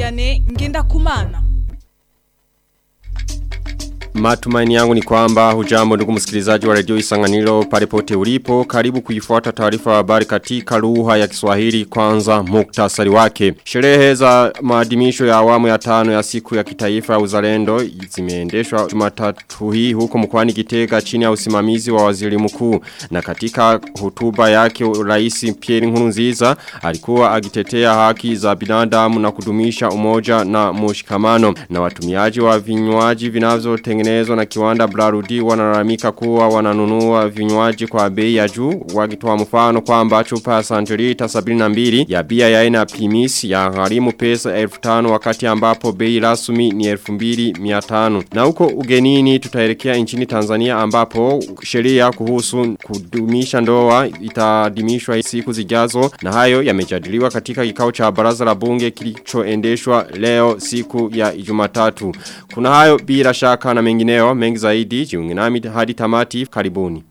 Vianney Ngendakumana. Matumaini yangu ni kwamba hujambo ndugu msikilizaji wa Radio Isanganiro pale pote ulipo. Karibu kuifuata taarifa ya habari katika lugha ya Kiswahili. Kwanza muktasari wake. Sherehe za maadhimisho ya awamu ya 5 ya siku ya kitaifa ya uzalendo zimeendeshwa Jumatatu hii huko mkoani Gitega chini ya usimamizi wa waziri mkuu. Na katika hotuba yake Rais Pierre Nkurunziza alikuwa agitetea haki za binadamu na kudumisha umoja na mshikamano. Na watumiaji wa vinywaji vinavyotengenezwa na kiwanda Brarudi wanalalamika kuwa wananunua vinywaji kwa bei ya juu, wakitoa mfano kwamba chupa ya santilita 72 ya bia ya aina Primus ya gharimu pesa 1500 wakati ambapo bei rasmi ni 2500. Na huko ugenini tutaelekea nchini Tanzania ambapo sheria kuhusu kudumisha ndoa itadimishwa siku zijazo, na hayo yamejadiliwa katika kikao cha baraza la bunge kilichoendeshwa leo siku ya Jumatatu. Kuna hayo bila shaka na mengineo mengi zaidi, jiunge nami hadi tamati. Karibuni.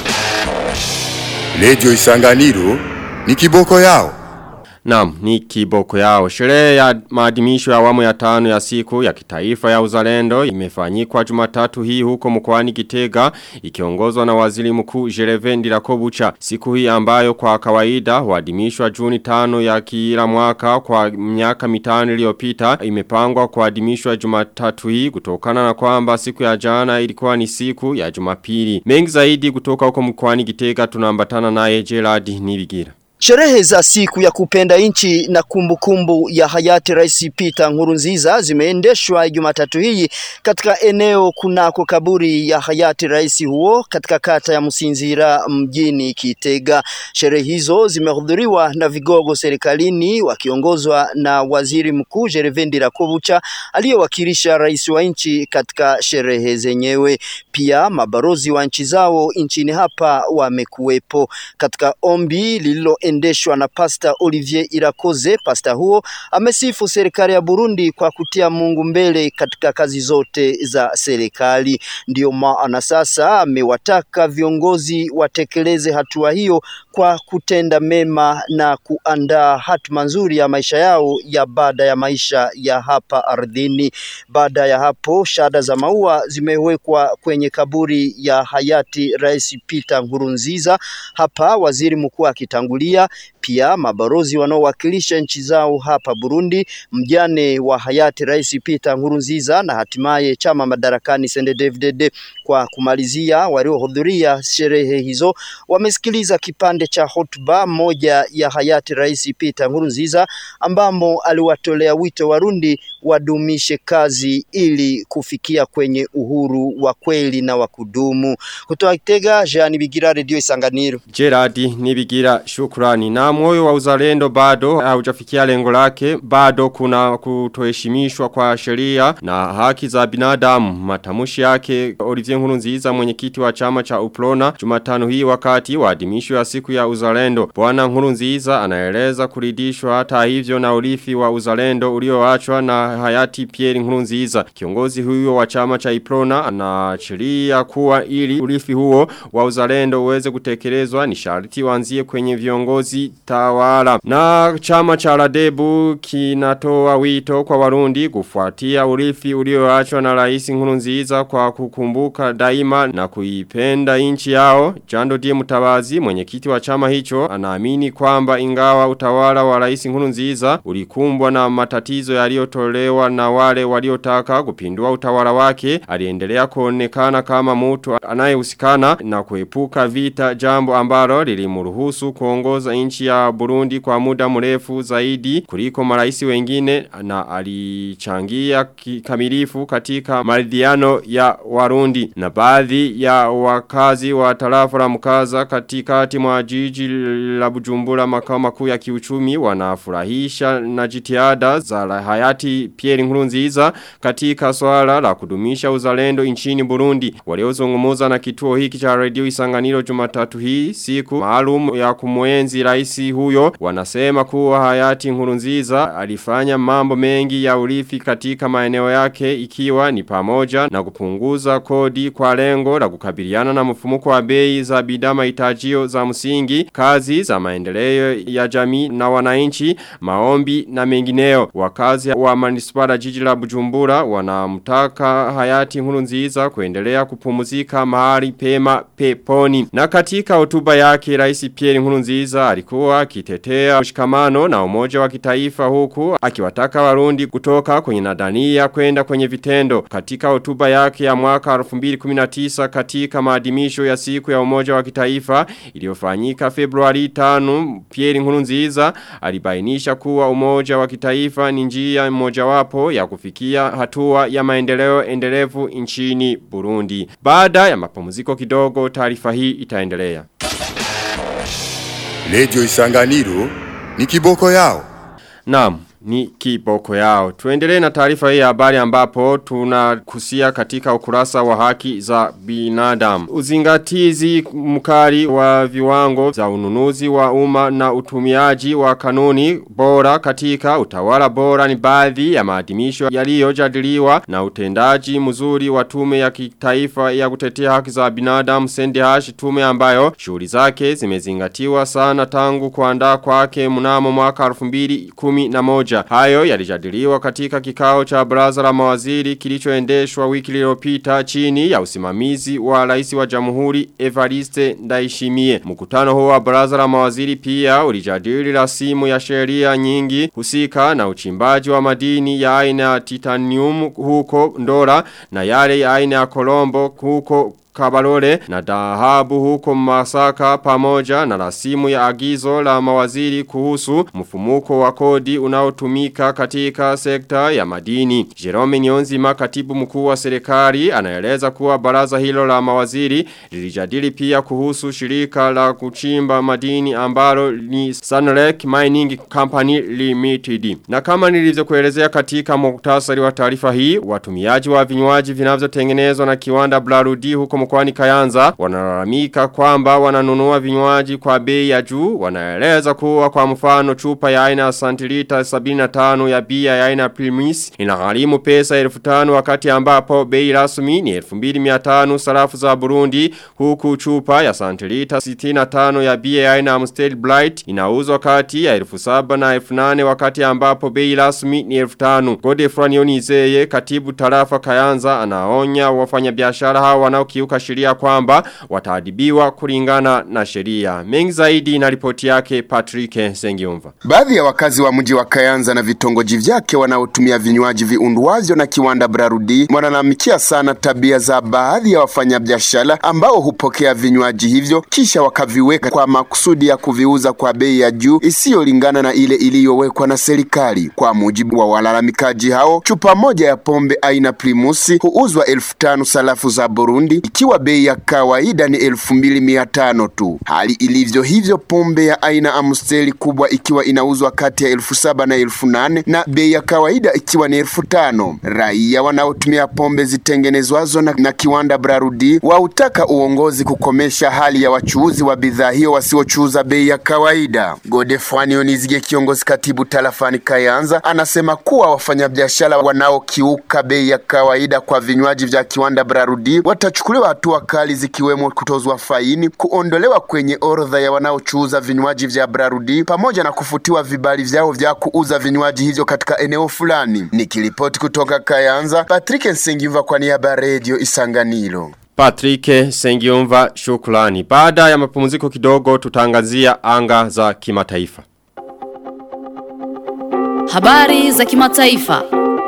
Radio Isanganiro ni kiboko yao. Naam, ni kiboko yao. Sherehe ya maadhimisho ya awamu ya 5 ya siku ya kitaifa ya uzalendo imefanyikwa Jumatatu hii huko mkoani Gitega ikiongozwa na waziri mkuu Gervais Ndirakobucha. Siku hii ambayo kwa kawaida huadhimishwa Juni 5 ya kila mwaka kwa miaka 5 iliyopita imepangwa kuadhimishwa Jumatatu hii kutokana na kwamba siku ya jana ilikuwa ni siku ya Jumapili. Mengi zaidi kutoka huko mkoani Gitega tunaambatana naye Gerard Nibigira. Sherehe za siku ya kupenda nchi na kumbukumbu ya hayati Rais Peter Nkurunziza zimeendeshwa Jumatatu hii katika eneo kunako kaburi ya hayati rais huo katika kata ya Musinzira mjini Gitega. Sherehe hizo zimehudhuriwa na vigogo serikalini wakiongozwa na waziri mkuu Gervais Ndirakobucha aliyewakilisha rais wa nchi katika sherehe zenyewe. Pia mabarozi wa nchi zao nchini hapa wamekuwepo. Katika ombi lililoendeshwa na Pastor Olivier Irakoze, pasta huo amesifu serikali ya Burundi kwa kutia Mungu mbele katika kazi zote za serikali. Ndio maana sasa amewataka viongozi watekeleze hatua hiyo kwa kutenda mema na kuandaa hatima nzuri ya maisha yao ya baada ya maisha ya hapa ardhini. Baada ya hapo shada za maua zimewekwa kwenye kaburi ya hayati Rais Peter Nkurunziza, hapa waziri mkuu akitangulia. Pia mabarozi wanaowakilisha nchi zao hapa Burundi, mjane wa hayati Rais Peter Nkurunziza na hatimaye chama madarakani CNDD-FDD. Kwa kumalizia, waliohudhuria sherehe hizo wamesikiliza kipande cha hotuba moja ya hayati Rais Peter Nkurunziza ambamo aliwatolea wito Warundi wadumishe kazi ili kufikia kwenye uhuru wa kweli na wa kudumu. Kutoka Gitega, Jean Nibigira, Radio Isanganiro. Gerard Nibigira, shukrani. Na moyo wa uzalendo bado haujafikia lengo lake, bado kuna kutoheshimishwa kwa sheria na haki za binadamu. Matamushi yake Olivier Nkurunziza, mwenyekiti wa chama cha Uprona, Jumatano hii wakati wa adhimisho ya siku ya uzalendo. Bwana Nkurunziza anaeleza kuridhishwa hata hivyo na urithi wa uzalendo ulioachwa na hayati Pierre Nkurunziza. Kiongozi huyo wa chama cha Uprona anaashiria kuwa ili urithi huo wa uzalendo uweze kutekelezwa ni sharti uanzie kwenye viongozi tawala. Na chama cha Radebu kinatoa wito kwa Warundi kufuatia urithi ulioachwa na Rais Nkurunziza kwa kukumbuka daima na kuipenda nchi yao. Jando Die Mutabazi, mwenyekiti wa chama hicho, anaamini kwamba ingawa utawala wa Rais Nkurunziza ulikumbwa na matatizo yaliyotolewa na wale waliotaka kupindua utawala wake, aliendelea kuonekana kama mtu anayehusikana na kuepuka vita, jambo ambalo lilimruhusu kuongoza nchi ya Burundi kwa muda mrefu zaidi kuliko marais wengine, na alichangia kikamilifu katika maridhiano ya Warundi. Na baadhi ya wakazi wa tarafa la Mukaza katikati mwa jiji la Bujumbura, makao makuu ya kiuchumi, wanafurahisha na jitihada za hayati Pierre Nkurunziza katika swala la kudumisha uzalendo nchini Burundi. Waliozungumza na kituo hiki cha Radio Isanganiro Jumatatu hii, siku maalum ya kumwenzi Rais kiongozi huyo wanasema kuwa hayati Nkurunziza alifanya mambo mengi ya urithi katika maeneo yake ikiwa ni pamoja na kupunguza kodi kwa lengo la kukabiliana na mfumuko wa bei za bidhaa mahitajio za msingi, kazi za maendeleo ya jamii na wananchi, maombi na mengineo. Wakazi wa manispaa jiji la Bujumbura wanamtaka hayati Nkurunziza kuendelea kupumzika mahali pema peponi. Na katika hotuba yake Rais Pierre Nkurunziza alikuwa akitetea mshikamano na umoja wa kitaifa huku akiwataka Warundi kutoka kwenye nadania kwenda kwenye vitendo. Katika hotuba yake ya mwaka 2019 katika maadhimisho ya siku ya umoja wa kitaifa iliyofanyika Februari 5, Pierre Nkurunziza alibainisha kuwa umoja wa kitaifa ni njia mojawapo ya kufikia hatua ya maendeleo endelevu nchini Burundi. Baada ya mapumziko kidogo, taarifa hii itaendelea. Radio Isanganiro ni kiboko yao. Naam, ni kiboko yao. Tuendelee na taarifa hii ya habari ambapo tunakusia katika ukurasa wa haki za binadamu. Uzingatizi mkali wa viwango za ununuzi wa umma na utumiaji wa kanuni bora katika utawala bora ni baadhi ya maadhimisho yaliyojadiliwa na utendaji mzuri wa tume ya kitaifa ya kutetea haki za binadamu CNDH, tume ambayo shughuli zake zimezingatiwa sana tangu kuandaa kwake mnamo mwaka 2011. Hayo yalijadiliwa katika kikao cha baraza la mawaziri kilichoendeshwa wiki iliyopita chini ya usimamizi wa rais wa Jamhuri Evariste Ndayishimiye. Mkutano huo wa baraza la mawaziri pia ulijadili rasimu ya sheria nyingi husika na uchimbaji wa madini ya aina ya titanium huko Ndora na yale ya aina ya Kolombo huko Kabarole na dhahabu huko Masaka pamoja na rasimu ya agizo la mawaziri kuhusu mfumuko wa kodi unaotumika katika sekta ya madini. Jerome Nyonzima, katibu mkuu wa serikali, anaeleza kuwa baraza hilo la mawaziri lilijadili pia kuhusu shirika la kuchimba madini ambalo ni Sunlek Mining Company Limited. Na kama nilivyokuelezea katika muktasari wa taarifa hii, watumiaji wa vinywaji vinavyotengenezwa na kiwanda Blarudi huko mkoani Kayanza wanalalamika kwamba wananunua vinywaji kwa bei ya juu. Wanaeleza kuwa kwa mfano chupa ya aina santilita 75 ya bia ya aina Primus inagharimu pesa 1500 wakati ambapo bei rasmi ni 2500 sarafu za Burundi, huku chupa ya santilita 65 ya bia ya aina Amstel Bright inauzwa kati ya 7000 na 8000 wakati ambapo bei rasmi ni 5000. Godefroid Nionizeye, katibu tarafa Kayanza, anaonya wafanyabiashara hao wanaokiuka sheria kwamba wataadhibiwa kulingana na sheria. Mengi zaidi na ripoti yake Patrick Sengiumva. Baadhi ya wakazi wa mji wa Kayanza na vitongoji vyake wanaotumia vinywaji viundwavyo na kiwanda Brarudi wanalalamikia sana tabia za baadhi ya wafanyabiashara ambao hupokea vinywaji hivyo kisha wakaviweka kwa makusudi ya kuviuza kwa bei ya juu isiyolingana na ile iliyowekwa na serikali. Kwa mujibu wa walalamikaji hao, chupa moja ya pombe aina Primus huuzwa 1500 sarafu za Burundi ikiwa bei ya kawaida ni 2500 tu. Hali ilivyo hivyo pombe ya aina Amstel kubwa ikiwa inauzwa kati ya 7000 na 8000 na bei ya kawaida ikiwa ni 5000. Raia wanaotumia pombe zitengenezwazo na kiwanda Brarudi wautaka uongozi kukomesha hali ya wachuuzi wa bidhaa hiyo wasiochuuza bei ya kawaida. Godefroid Nionizeye, kiongozi katibu tarafani Kayanza, anasema kuwa wafanyabiashara wanaokiuka bei ya kawaida kwa vinywaji vya kiwanda Brarudi watachukuliwa hatua kali zikiwemo kutozwa faini, kuondolewa kwenye orodha ya wanaochuuza vinywaji vya Brarudi pamoja na kufutiwa vibali vyao vya kuuza vinywaji hivyo katika eneo fulani. Nikiripoti kutoka Kayanza, Patrick Sengiumva kwa niaba ya Radio Isanganiro. Patrick Sengiumva, shukrani. Baada ya mapumziko kidogo tutangazia anga za kimataifa. Habari za kimataifa.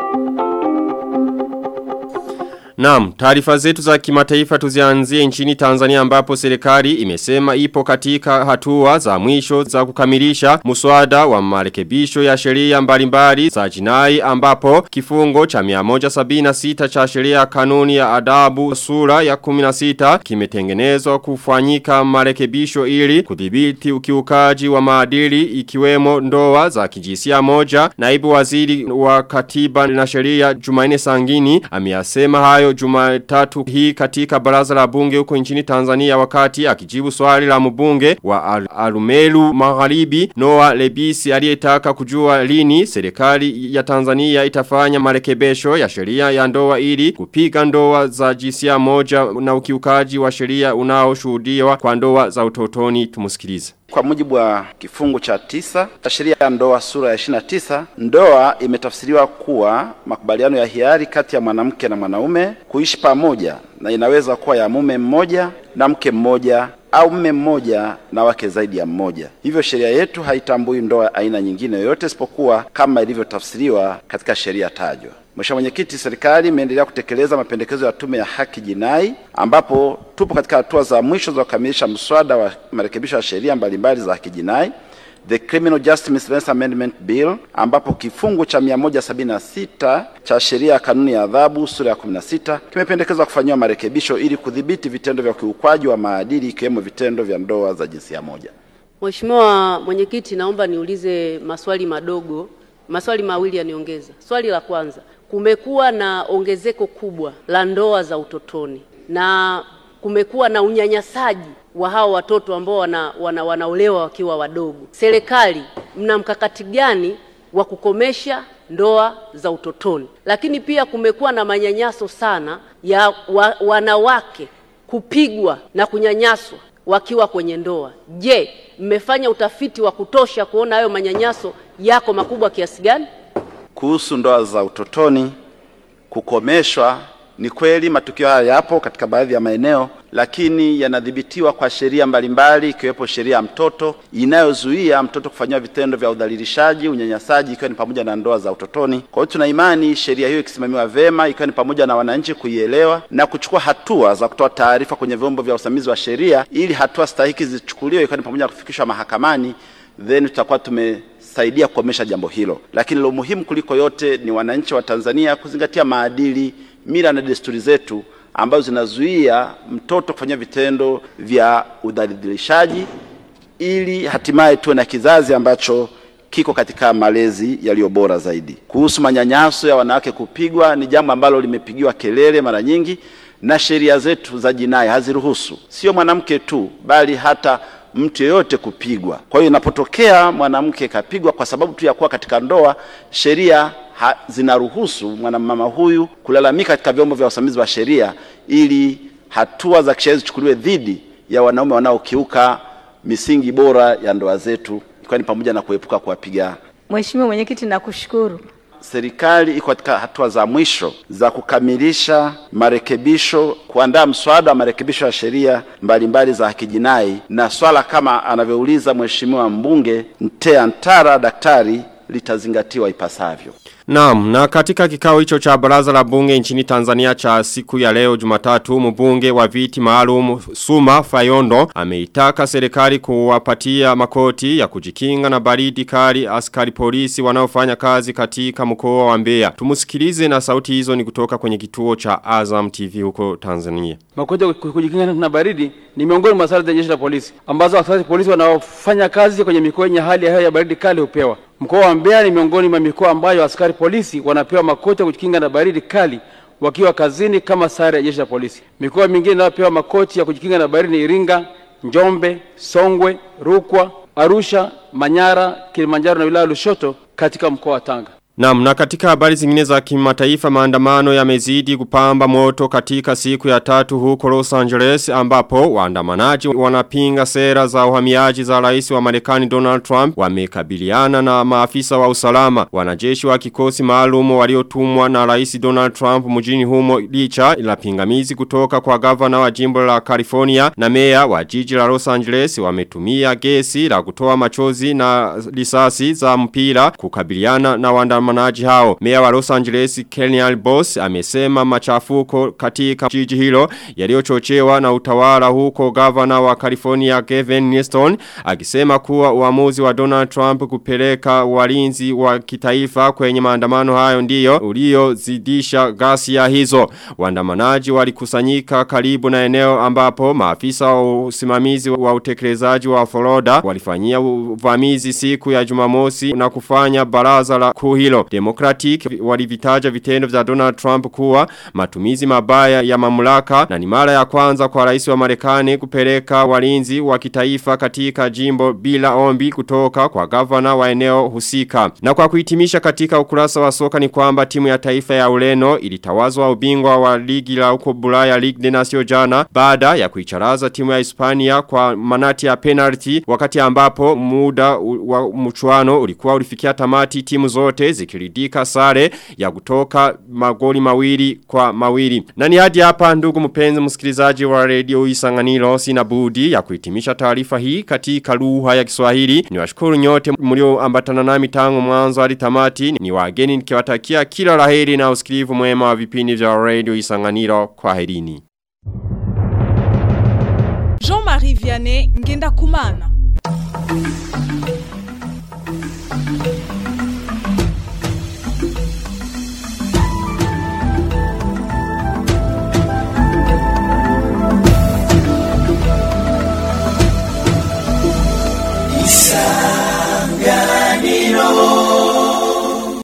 Naam, taarifa zetu za kimataifa tuzianzie nchini Tanzania ambapo serikali imesema ipo katika hatua za mwisho za kukamilisha muswada wa marekebisho ya sheria mbalimbali za jinai ambapo kifungo cha 176 cha sheria kanuni ya adabu sura ya 16 kimetengenezwa kufanyika marekebisho ili kudhibiti ukiukaji wa maadili ikiwemo ndoa za kijinsia moja. Naibu waziri wa katiba na sheria Jumanne Sangini ameyasema hayo leo Jumatatu hii katika baraza la bunge huko nchini Tanzania wakati akijibu swali la mbunge wa Arumeru Magharibi Noah Lebisi aliyetaka kujua lini serikali ya Tanzania itafanya marekebisho ya sheria ya ndoa ili kupiga ndoa za jinsia moja na ukiukaji wa sheria unaoshuhudiwa kwa ndoa za utotoni. Tumusikilize. Kwa mujibu wa kifungu cha 9 cha sheria ya ndoa sura ya 29, ndoa imetafsiriwa kuwa makubaliano ya hiari kati ya mwanamke na mwanaume kuishi pamoja, na inaweza kuwa ya mume mmoja na mke mmoja au mume mmoja na wake zaidi ya mmoja. Hivyo sheria yetu haitambui ndoa aina nyingine yoyote isipokuwa kama ilivyotafsiriwa katika sheria tajwa. Mheshimiwa Mwenyekiti, serikali imeendelea kutekeleza mapendekezo ya Tume ya Haki Jinai ambapo tupo katika hatua za mwisho za kukamilisha mswada wa marekebisho ya sheria mbalimbali za haki jinai, the Criminal Justice Miscellaneous Amendment Bill, ambapo kifungu cha 176 cha sheria ya kanuni ya adhabu sura ya 16 kimependekezwa kufanywa marekebisho ili kudhibiti vitendo vya ukiukwaji wa maadili ikiwemo vitendo vya ndoa za jinsia moja. Mheshimiwa Mwenyekiti, naomba niulize maswali mawili yaniongeza. Swali la kwanza, kumekuwa na ongezeko kubwa la ndoa za utotoni na kumekuwa na unyanyasaji wa hao watoto ambao wanaolewa wakiwa wadogo. Serikali mna mkakati gani wa kukomesha ndoa za utotoni? Lakini pia kumekuwa na manyanyaso sana ya wanawake kupigwa na kunyanyaswa wakiwa kwenye ndoa. Je, mmefanya utafiti wa kutosha kuona hayo manyanyaso yako makubwa kiasi gani? Kuhusu ndoa za utotoni kukomeshwa, ni kweli matukio haya yapo katika baadhi ya maeneo, lakini yanadhibitiwa kwa sheria mbalimbali ikiwepo sheria ya mtoto inayozuia mtoto kufanywa vitendo vya udhalilishaji, unyanyasaji ikiwa ni pamoja na ndoa za utotoni. Kwa hiyo tuna imani sheria hiyo ikisimamiwa vema, ikiwa ni pamoja na wananchi kuielewa na kuchukua hatua za kutoa taarifa kwenye vyombo vya usimamizi wa sheria ili hatua stahiki zichukuliwe, ikiwa ni pamoja na kufikishwa mahakamani, then tutakuwa tumesaidia kukomesha jambo hilo. Lakini lo muhimu kuliko yote ni wananchi wa Tanzania kuzingatia maadili, mila na desturi zetu ambazo zinazuia mtoto kufanya vitendo vya udhalilishaji ili hatimaye tuwe na kizazi ambacho kiko katika malezi yaliyo bora zaidi. Kuhusu manyanyaso ya wanawake kupigwa, ni jambo ambalo limepigiwa kelele mara nyingi na sheria zetu za jinai haziruhusu. Sio mwanamke tu bali hata mtu yeyote kupigwa. Kwa hiyo inapotokea mwanamke kapigwa kwa sababu tu ya kuwa katika ndoa, sheria zinaruhusu mwanamama huyu kulalamika katika vyombo vya usimamizi wa sheria ili hatua za kisheria zichukuliwe dhidi ya wanaume wanaokiuka misingi bora ya ndoa zetu, ikiwa ni pamoja na kuepuka kuwapiga. Mheshimiwa Mwenyekiti, nakushukuru. Serikali iko katika hatua za mwisho za kukamilisha marekebisho, kuandaa mswada wa marekebisho ya sheria mbalimbali za haki jinai, na swala kama anavyouliza Mheshimiwa mbunge Ntea Ntara daktari litazingatiwa ipasavyo. Naam, na katika kikao hicho cha baraza la bunge nchini Tanzania cha siku ya leo Jumatatu, mbunge wa viti maalum Suma Fayondo ameitaka serikali kuwapatia makoti ya kujikinga na baridi kali askari polisi wanaofanya kazi katika mkoa wa Mbeya. Tumusikilize, na sauti hizo ni kutoka kwenye kituo cha Azam TV huko Tanzania. Makoti ya kujikinga na baridi ni miongoni mwa sare za jeshi la polisi ambazo askari polisi wanaofanya kazi kwenye mikoa yenye hali ya hewa ya baridi kali hupewa. Mkoa wa Mbeya ni miongoni mwa mikoa ambayo askari polisi wanapewa makoti ya kujikinga na baridi kali wakiwa kazini kama sare ya jeshi la polisi. Mikoa mingine inayopewa makoti ya kujikinga na baridi ni Iringa, Njombe, Songwe, Rukwa, Arusha, Manyara, Kilimanjaro na wilaya Lushoto katika mkoa wa Tanga. Naam, na katika habari zingine za kimataifa, maandamano yamezidi kupamba moto katika siku ya 3 huko Los Angeles ambapo waandamanaji wanapinga sera za uhamiaji za rais wa Marekani Donald Trump wamekabiliana na maafisa wa usalama. Wanajeshi wa kikosi maalum waliotumwa na rais Donald Trump mjini humo licha ila pingamizi kutoka kwa gavana wa jimbo la California na meya wa jiji la Los Angeles wametumia gesi la kutoa machozi na risasi za mpira kukabiliana na waandamanaji hao. Meya wa Los Angeles Kenny Boss amesema machafuko katika jiji hilo yaliyochochewa na utawala huko gavana wa California Gavin Newsom, akisema kuwa uamuzi wa Donald Trump kupeleka walinzi wa kitaifa kwenye maandamano hayo ndiyo uliozidisha ghasia hizo. Waandamanaji walikusanyika karibu na eneo ambapo maafisa wa usimamizi wa utekelezaji wa Florida walifanyia uvamizi siku ya Jumamosi na kufanya baraza la kuu hilo. hiyo. Democratic walivitaja vitendo vya Donald Trump kuwa matumizi mabaya ya mamlaka na ni mara ya kwanza kwa rais wa Marekani kupeleka walinzi wa kitaifa katika jimbo bila ombi kutoka kwa gavana wa eneo husika. Na kwa kuhitimisha katika ukurasa wa soka ni kwamba timu ya taifa ya Ureno ilitawazwa ubingwa wa ligi la uko Bulaya Ligue des Nations jana baada ya kuicharaza timu ya Hispania kwa manati ya penalty wakati ambapo muda wa mchuano ulikuwa ulifikia tamati, timu zote zikiridika sare ya kutoka magoli 2-2. Na ni hadi hapa ndugu mpenzi msikilizaji wa Radio Isanganiro, sina budi ya kuhitimisha taarifa hii katika lugha ya Kiswahili. Niwashukuru nyote mlioambatana nami tangu mwanzo hadi tamati. Ni wageni nikiwatakia kila laheri na usikilivu mwema wa vipindi vya Radio Isanganiro. Kwaherini. Jean-Marie Vianney Ngenda Kumana.